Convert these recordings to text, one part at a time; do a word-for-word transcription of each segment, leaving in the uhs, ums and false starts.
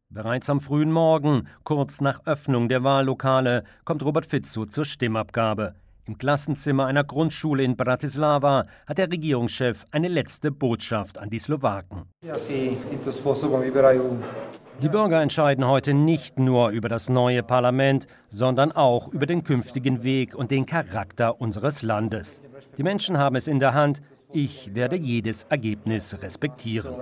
Bereits am frühen Morgen, kurz nach Öffnung der Wahllokale, kommt Robert Fico zur Stimmabgabe. Im Klassenzimmer einer Grundschule in Bratislava hat der Regierungschef eine letzte Botschaft an die Slowaken. Die Bürger entscheiden heute nicht nur über das neue Parlament, sondern auch über den künftigen Weg und den Charakter unseres Landes. Die Menschen haben es in der Hand. Ich werde jedes Ergebnis respektieren.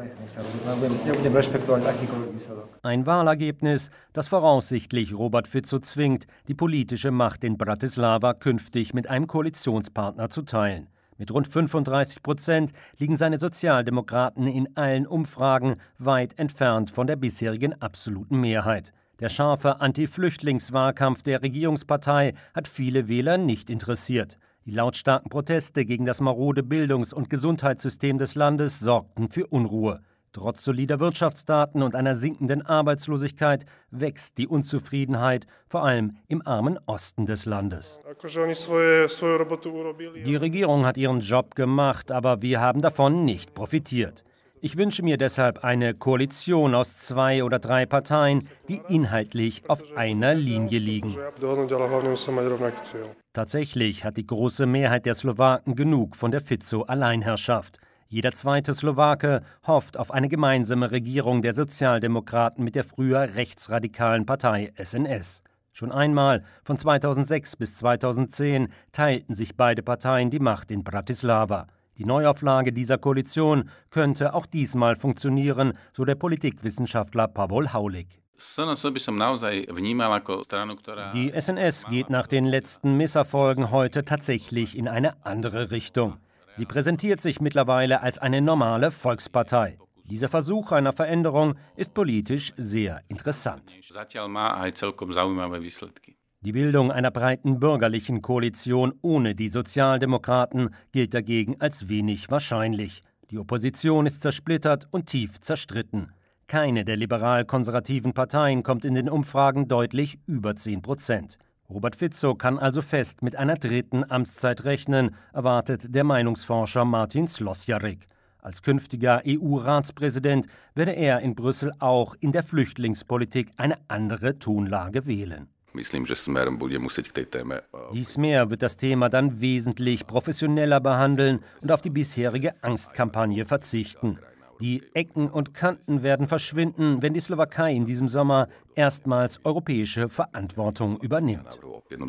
Ein Wahlergebnis, das voraussichtlich Robert Fico zwingt, die politische Macht in Bratislava künftig mit einem Koalitionspartner zu teilen. Mit rund fünfunddreißig Prozent liegen seine Sozialdemokraten in allen Umfragen weit entfernt von der bisherigen absoluten Mehrheit. Der scharfe Anti-Flüchtlings-Wahlkampf der Regierungspartei hat viele Wähler nicht interessiert. Die lautstarken Proteste gegen das marode Bildungs- und Gesundheitssystem des Landes sorgten für Unruhe. Trotz solider Wirtschaftsdaten und einer sinkenden Arbeitslosigkeit wächst die Unzufriedenheit, vor allem im armen Osten des Landes. Die Regierung hat ihren Job gemacht, aber wir haben davon nicht profitiert. Ich wünsche mir deshalb eine Koalition aus zwei oder drei Parteien, die inhaltlich auf einer Linie liegen. Tatsächlich hat die große Mehrheit der Slowaken genug von der Fico-Alleinherrschaft. Jeder zweite Slowake hofft auf eine gemeinsame Regierung der Sozialdemokraten mit der früher rechtsradikalen Partei S N S. Schon einmal, von zweitausendsechs bis zweitausendzehn, teilten sich beide Parteien die Macht in Bratislava. Die Neuauflage dieser Koalition könnte auch diesmal funktionieren, so der Politikwissenschaftler Pavol Haulik. Die S N S geht nach den letzten Misserfolgen heute tatsächlich in eine andere Richtung. Sie präsentiert sich mittlerweile als eine normale Volkspartei. Dieser Versuch einer Veränderung ist politisch sehr interessant. Die Bildung einer breiten bürgerlichen Koalition ohne die Sozialdemokraten gilt dagegen als wenig wahrscheinlich. Die Opposition ist zersplittert und tief zerstritten. Keine der liberal-konservativen Parteien kommt in den Umfragen deutlich über zehn Prozent. Robert Fico kann also fest mit einer dritten Amtszeit rechnen, erwartet der Meinungsforscher Martin Slosjarek. Als künftiger E U-Ratspräsident werde er in Brüssel auch in der Flüchtlingspolitik eine andere Tonlage wählen. Dies Meer wird das Thema dann wesentlich professioneller behandeln und auf die bisherige Angstkampagne verzichten. Die Ecken und Kanten werden verschwinden, wenn die Slowakei in diesem Sommer erstmals europäische Verantwortung übernimmt.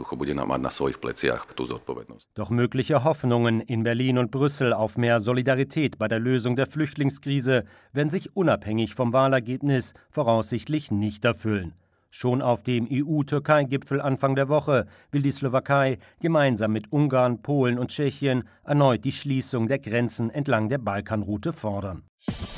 Doch mögliche Hoffnungen in Berlin und Brüssel auf mehr Solidarität bei der Lösung der Flüchtlingskrise werden sich unabhängig vom Wahlergebnis voraussichtlich nicht erfüllen. Schon auf dem E U-Türkei-Gipfel Anfang der Woche will die Slowakei gemeinsam mit Ungarn, Polen und Tschechien erneut die Schließung der Grenzen entlang der Balkanroute fordern.